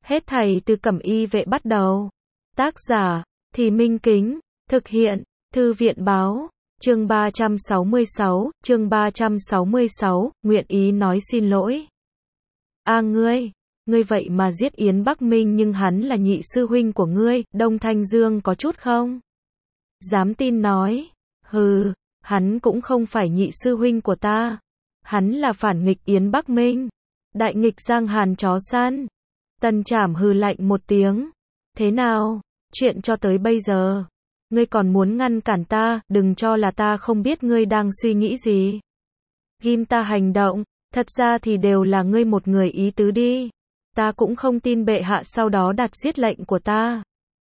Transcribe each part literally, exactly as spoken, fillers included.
Hết thảy từ Cẩm Y Vệ bắt đầu. Tác giả, Thì Minh Kính, thực hiện, Thư viện Báo, chương ba trăm sáu mươi sáu, chương ba trăm sáu mươi sáu, nguyện ý nói xin lỗi. A ngươi, ngươi vậy mà giết Yến Bắc Minh nhưng hắn là nhị sư huynh của ngươi, Đông Thanh Dương có chút không? Dám tin nói, hừ, hắn cũng không phải nhị sư huynh của ta. Hắn là phản nghịch Yến Bắc Minh, đại nghịch Giang Hàn chó săn. Tần Trảm hừ lạnh một tiếng. Thế nào, chuyện cho tới bây giờ, ngươi còn muốn ngăn cản ta, đừng cho là ta không biết ngươi đang suy nghĩ gì. Ghim ta hành động, thật ra thì đều là ngươi một người ý tứ đi. Ta cũng không tin bệ hạ sau đó đặt giết lệnh của ta.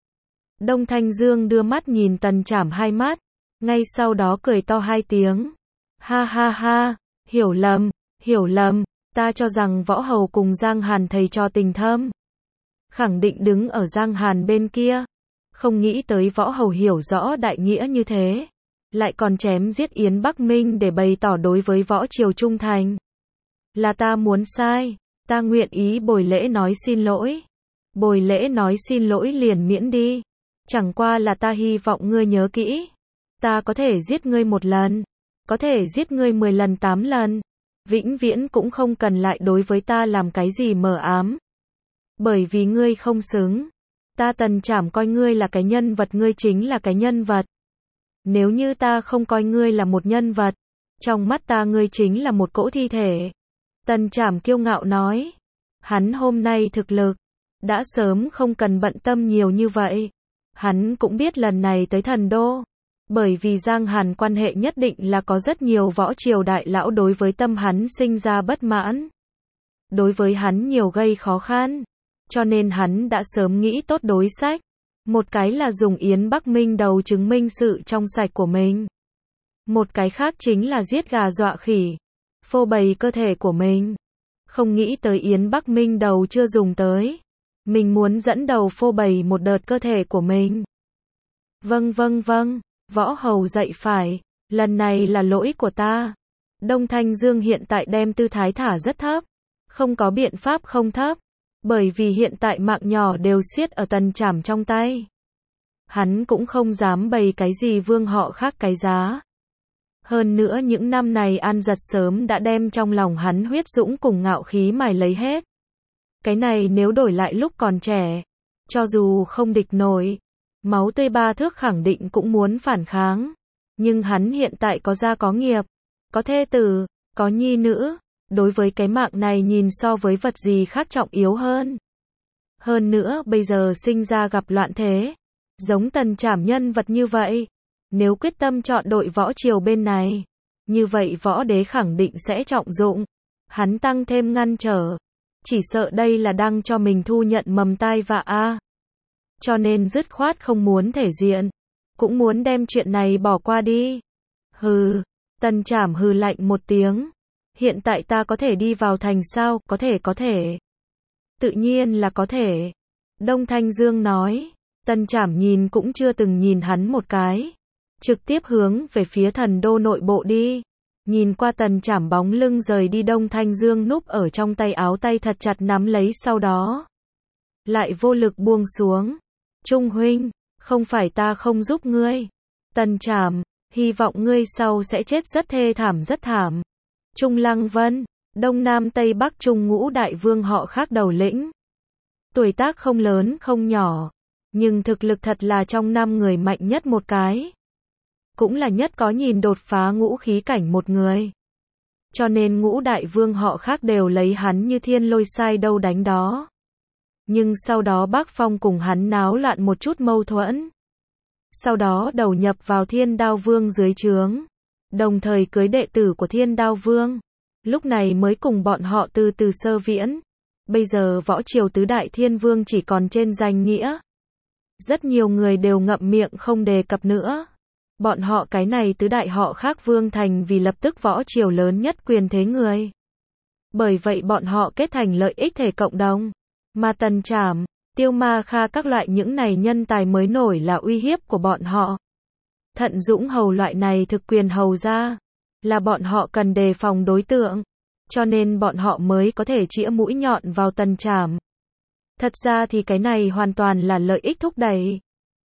Đông Thanh Dương đưa mắt nhìn Tần Trảm hai mắt, ngay sau đó cười to hai tiếng. Ha ha ha, hiểu lầm, hiểu lầm, ta cho rằng Võ Hầu cùng Giang Hàn thầy trò tình thâm. Khẳng định đứng ở Giang Hàn bên kia. Không nghĩ tới Võ Hầu hiểu rõ đại nghĩa như thế. Lại còn chém giết Yến Bắc Minh để bày tỏ đối với Võ Triều trung thành. Là ta muốn sai, ta nguyện ý bồi lễ nói xin lỗi. Bồi lễ nói xin lỗi liền miễn đi. Chẳng qua là ta hy vọng ngươi nhớ kỹ. Ta có thể giết ngươi một lần, có thể giết ngươi mười lần tám lần. Vĩnh viễn cũng không cần lại đối với ta làm cái gì mờ ám. Bởi vì ngươi không xứng. Ta Tần Trảm coi ngươi là cái nhân vật, ngươi chính là cái nhân vật. Nếu như ta không coi ngươi là một nhân vật, trong mắt ta ngươi chính là một cỗ thi thể. Tần Trảm kiêu ngạo nói. Hắn hôm nay thực lực, đã sớm không cần bận tâm nhiều như vậy. Hắn cũng biết lần này tới Thần Đô. Bởi vì Giang Hàn quan hệ nhất định là có rất nhiều võ triều đại lão đối với tâm hắn sinh ra bất mãn. Đối với hắn nhiều gây khó khăn. Cho nên hắn đã sớm nghĩ tốt đối sách. Một cái là dùng Yến Bắc Minh đầu chứng minh sự trong sạch của mình. Một cái khác chính là giết gà dọa khỉ. Phô bày cơ thể của mình. Không nghĩ tới Yến Bắc Minh đầu chưa dùng tới. Mình muốn dẫn đầu phô bày một đợt cơ thể của mình. Vâng vâng vâng. Võ Hầu dạy phải, lần này là lỗi của ta. Đông Thanh Dương hiện tại đem tư thái thả rất thấp, không có biện pháp không thấp, bởi vì hiện tại mạng nhỏ đều siết ở Tần Trảm trong tay. Hắn cũng không dám bày cái gì vương họ khác cái giá. Hơn nữa những năm này An Giật sớm đã đem trong lòng hắn huyết dũng cùng ngạo khí mài lấy hết. Cái này nếu đổi lại lúc còn trẻ, cho dù không địch nổi, máu tươi ba thước khẳng định cũng muốn phản kháng. Nhưng hắn hiện tại có gia có nghiệp, có thê tử, có nhi nữ. Đối với cái mạng này nhìn so với vật gì khác trọng yếu hơn. Hơn nữa bây giờ sinh ra gặp loạn thế. Giống Tần Trảm nhân vật như vậy. Nếu quyết tâm chọn đội võ triều bên này. Như vậy võ đế khẳng định sẽ trọng dụng. Hắn tăng thêm ngăn trở. Chỉ sợ đây là đang cho mình thu nhận mầm tai vạ a. Cho nên dứt khoát không muốn thể diện, cũng muốn đem chuyện này bỏ qua đi. Hừ, Tần Trảm hừ lạnh một tiếng. Hiện tại ta có thể đi vào thành sao? Có thể có thể. Tự nhiên là có thể. Đông Thanh Dương nói. Tần Trảm nhìn cũng chưa từng nhìn hắn một cái. Trực tiếp hướng về phía Thần Đô nội bộ đi. Nhìn qua Tần Trảm bóng lưng rời đi, Đông Thanh Dương núp ở trong tay áo tay thật chặt nắm lấy, sau đó lại vô lực buông xuống. Trung huynh, không phải ta không giúp ngươi. Tần Trảm, hy vọng ngươi sau sẽ chết rất thê thảm rất thảm. Trung Lăng Vân, Đông Nam Tây Bắc Trung ngũ đại vương họ khác đầu lĩnh. Tuổi tác không lớn không nhỏ, nhưng thực lực thật là trong năm người mạnh nhất một cái. Cũng là nhất có nhìn đột phá ngũ khí cảnh một người. Cho nên ngũ đại vương họ khác đều lấy hắn như thiên lôi sai đâu đánh đó. Nhưng sau đó Bác Phong cùng hắn náo loạn một chút mâu thuẫn. Sau đó đầu nhập vào Thiên Đao Vương dưới trướng. Đồng thời cưới đệ tử của Thiên Đao Vương. Lúc này mới cùng bọn họ từ từ sơ viễn. Bây giờ võ triều tứ đại thiên vương chỉ còn trên danh nghĩa. Rất nhiều người đều ngậm miệng không đề cập nữa. Bọn họ cái này tứ đại họ khác vương thành vì lập tức võ triều lớn nhất quyền thế người. Bởi vậy bọn họ kết thành lợi ích thể cộng đồng. Mà Tần Trảm, Tiêu Ma Kha các loại những này nhân tài mới nổi là uy hiếp của bọn họ. Thận Dũng Hầu loại này thực quyền hầu ra, là bọn họ cần đề phòng đối tượng. Cho nên bọn họ mới có thể chĩa mũi nhọn vào Tần Trảm. Thật ra thì cái này hoàn toàn là lợi ích thúc đẩy.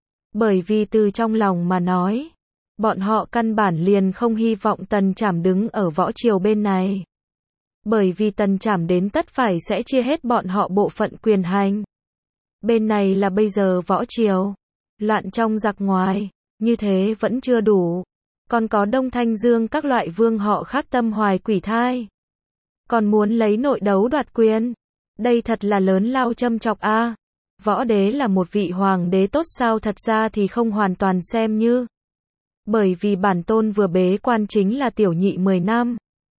Bởi vì từ trong lòng mà nói, bọn họ căn bản liền không hy vọng Tần Trảm đứng ở võ triều bên này. Bởi vì Tần Trảm đến tất phải sẽ chia hết bọn họ bộ phận quyền hành. Bên này là bây giờ võ triều, loạn trong giặc ngoài, như thế vẫn chưa đủ. Còn có Đông Thanh Dương các loại vương họ khác tâm hoài quỷ thai. Còn muốn lấy nội đấu đoạt quyền. Đây thật là lớn lao châm chọc a. Võ đế là một vị hoàng đế tốt sao? Thật ra thì không hoàn toàn xem như. Bởi vì bản tôn vừa bế quan chính là tiểu nhị mười năm.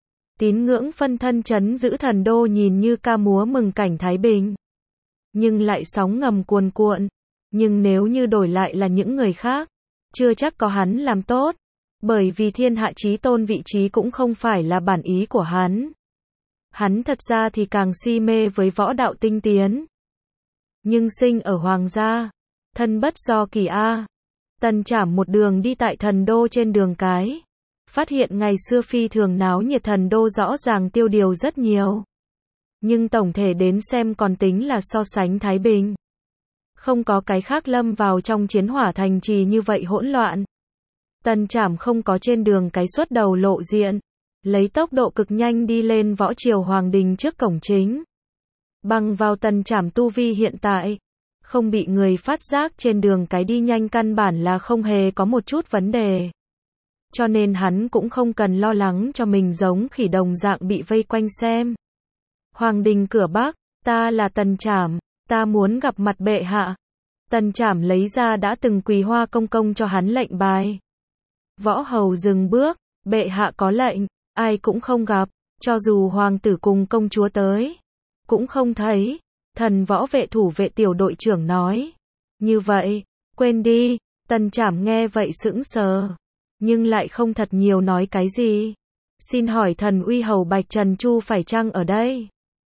Tín ngưỡng phân thân chấn giữ thần đô nhìn như ca múa mừng cảnh Thái Bình. Nhưng lại sóng ngầm cuồn cuộn. Nhưng nếu như đổi lại là những người khác, chưa chắc có hắn làm tốt. Bởi vì thiên hạ chí tôn vị trí cũng không phải là bản ý của hắn. Hắn thật ra thì càng si mê với võ đạo tinh tiến. Nhưng sinh ở hoàng gia, thân bất do kỳ a. Tần Trảm một đường đi tại thần đô trên đường cái. Phát hiện ngày xưa phi thường náo nhiệt thần đô rõ ràng tiêu điều rất nhiều. Nhưng tổng thể đến xem còn tính là so sánh thái bình. Không có cái khác lâm vào trong chiến hỏa thành trì như vậy hỗn loạn. Tần Trảm không có trên đường cái xuất đầu lộ diện. Lấy tốc độ cực nhanh đi lên võ triều hoàng đình trước cổng chính. Bằng vào Tần Trảm tu vi hiện tại. Không bị người phát giác trên đường cái đi nhanh căn bản là không hề có một chút vấn đề. Cho nên hắn cũng không cần lo lắng cho mình giống khỉ đồng dạng bị vây quanh xem. Hoàng đình cửa Bắc, ta là Tần Trảm, ta muốn gặp mặt bệ hạ. Tần Trảm lấy ra đã từng quỳ hoa công công cho hắn lệnh bài. Võ hầu dừng bước, bệ hạ có lệnh, ai cũng không gặp, cho dù hoàng tử cùng công chúa tới, cũng không thấy. Thần võ vệ thủ vệ tiểu đội trưởng nói. Như vậy, quên đi. Tần Trảm nghe vậy sững sờ, nhưng lại không thật nhiều nói cái gì. Xin hỏi thần uy hầu Bạch Trần Chu phải chăng ở đây?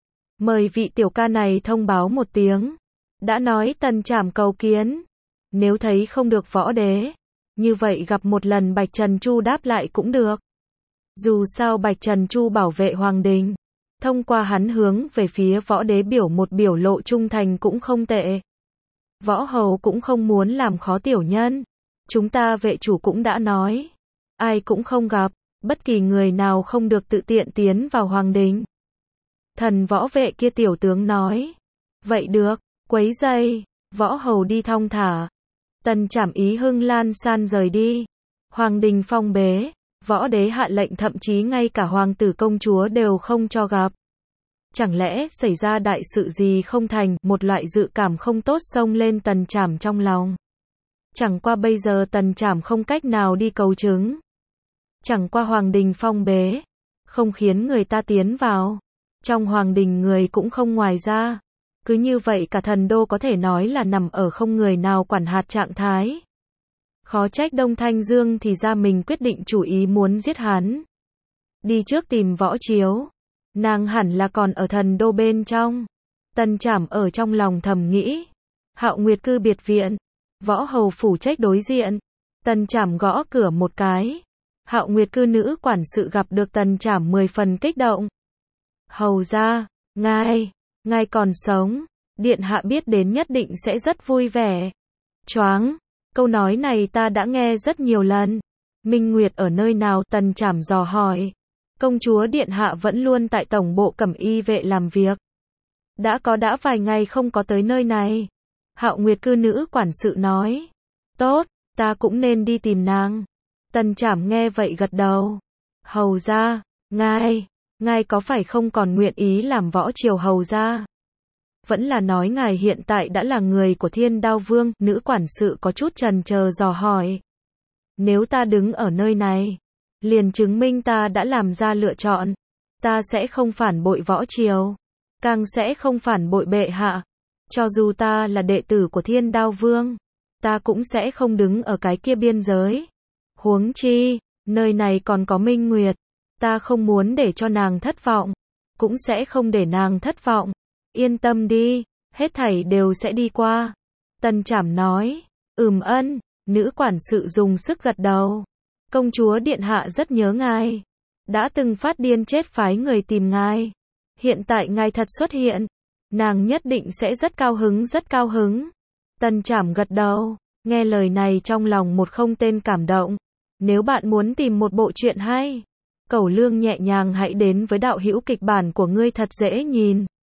Mời vị tiểu ca này thông báo một tiếng. Đã nói Tần Trảm cầu kiến. Nếu thấy không được võ đế, như vậy gặp một lần Bạch Trần Chu đáp lại cũng được. Dù sao Bạch Trần Chu bảo vệ hoàng đình. Thông qua hắn hướng về phía võ đế biểu một biểu lộ trung thành cũng không tệ. Võ hầu cũng không muốn làm khó tiểu nhân. Chúng ta vệ chủ cũng đã nói. Ai cũng không gặp, bất kỳ người nào không được tự tiện tiến vào hoàng đình. Thần võ vệ kia tiểu tướng nói. Vậy được, quấy dây, võ hầu đi thong thả. Tần Trảm ý hưng lan san rời đi. Hoàng đình phong bế. Võ đế hạ lệnh thậm chí ngay cả hoàng tử công chúa đều không cho gặp. Chẳng lẽ xảy ra đại sự gì không thành, một loại dự cảm không tốt xông lên Tần Trảm trong lòng. Chẳng qua bây giờ Tần Trảm không cách nào đi cầu chứng. Chẳng qua hoàng đình phong bế, không khiến người ta tiến vào. Trong hoàng đình người cũng không ngoài ra. Cứ như vậy cả thần đô có thể nói là nằm ở không người nào quản hạt trạng thái. Khó trách Đông Thanh Dương thì ra mình quyết định chủ ý muốn giết hắn. Đi trước tìm võ chiếu. Nàng hẳn là còn ở thần đô bên trong. Tần Trảm ở trong lòng thầm nghĩ. Hạo Nguyệt cư biệt viện. Võ hầu phủ trách đối diện. Tần Trảm gõ cửa một cái. Hạo Nguyệt cư nữ quản sự gặp được Tần Trảm mười phần kích động. Hầu ra, ngài, ngài còn sống. Điện hạ biết đến nhất định sẽ rất vui vẻ. Choáng. Câu nói này ta đã nghe rất nhiều lần. Minh Nguyệt ở nơi nào? Tần Trảm dò hỏi. Công chúa điện hạ vẫn luôn tại tổng bộ Cẩm Y vệ làm việc. Đã có đã vài ngày không có tới nơi này. Hạo Nguyệt cư nữ quản sự nói. Tốt, ta cũng nên đi tìm nàng. Tần Trảm nghe vậy gật đầu. Hầu ra, ngài, ngài có phải không còn nguyện ý làm võ triều hầu ra? Vẫn là nói ngài hiện tại đã là người của Thiên Đao Vương? Nữ quản sự có chút chần chờ dò hỏi. Nếu ta đứng ở nơi này, liền chứng minh ta đã làm ra lựa chọn. Ta sẽ không phản bội võ triều, càng sẽ không phản bội bệ hạ. Cho dù ta là đệ tử của Thiên Đao Vương, ta cũng sẽ không đứng ở cái kia biên giới. Huống chi, nơi này còn có Minh Nguyệt. Ta không muốn để cho nàng thất vọng, cũng sẽ không để nàng thất vọng. Yên tâm đi, hết thảy đều sẽ đi qua. Tần Trảm nói. Ừm ân, nữ quản sự dùng sức gật đầu. Công chúa điện hạ rất nhớ ngài. Đã từng phát điên chết phái người tìm ngài. Hiện tại ngài thật xuất hiện. Nàng nhất định sẽ rất cao hứng rất cao hứng. Tân Trảm gật đầu, nghe lời này trong lòng một không tên cảm động. Nếu bạn muốn tìm một bộ truyện hay, Cẩu Lương nhẹ nhàng hãy đến với đạo hữu kịch bản của ngươi thật dễ nhìn.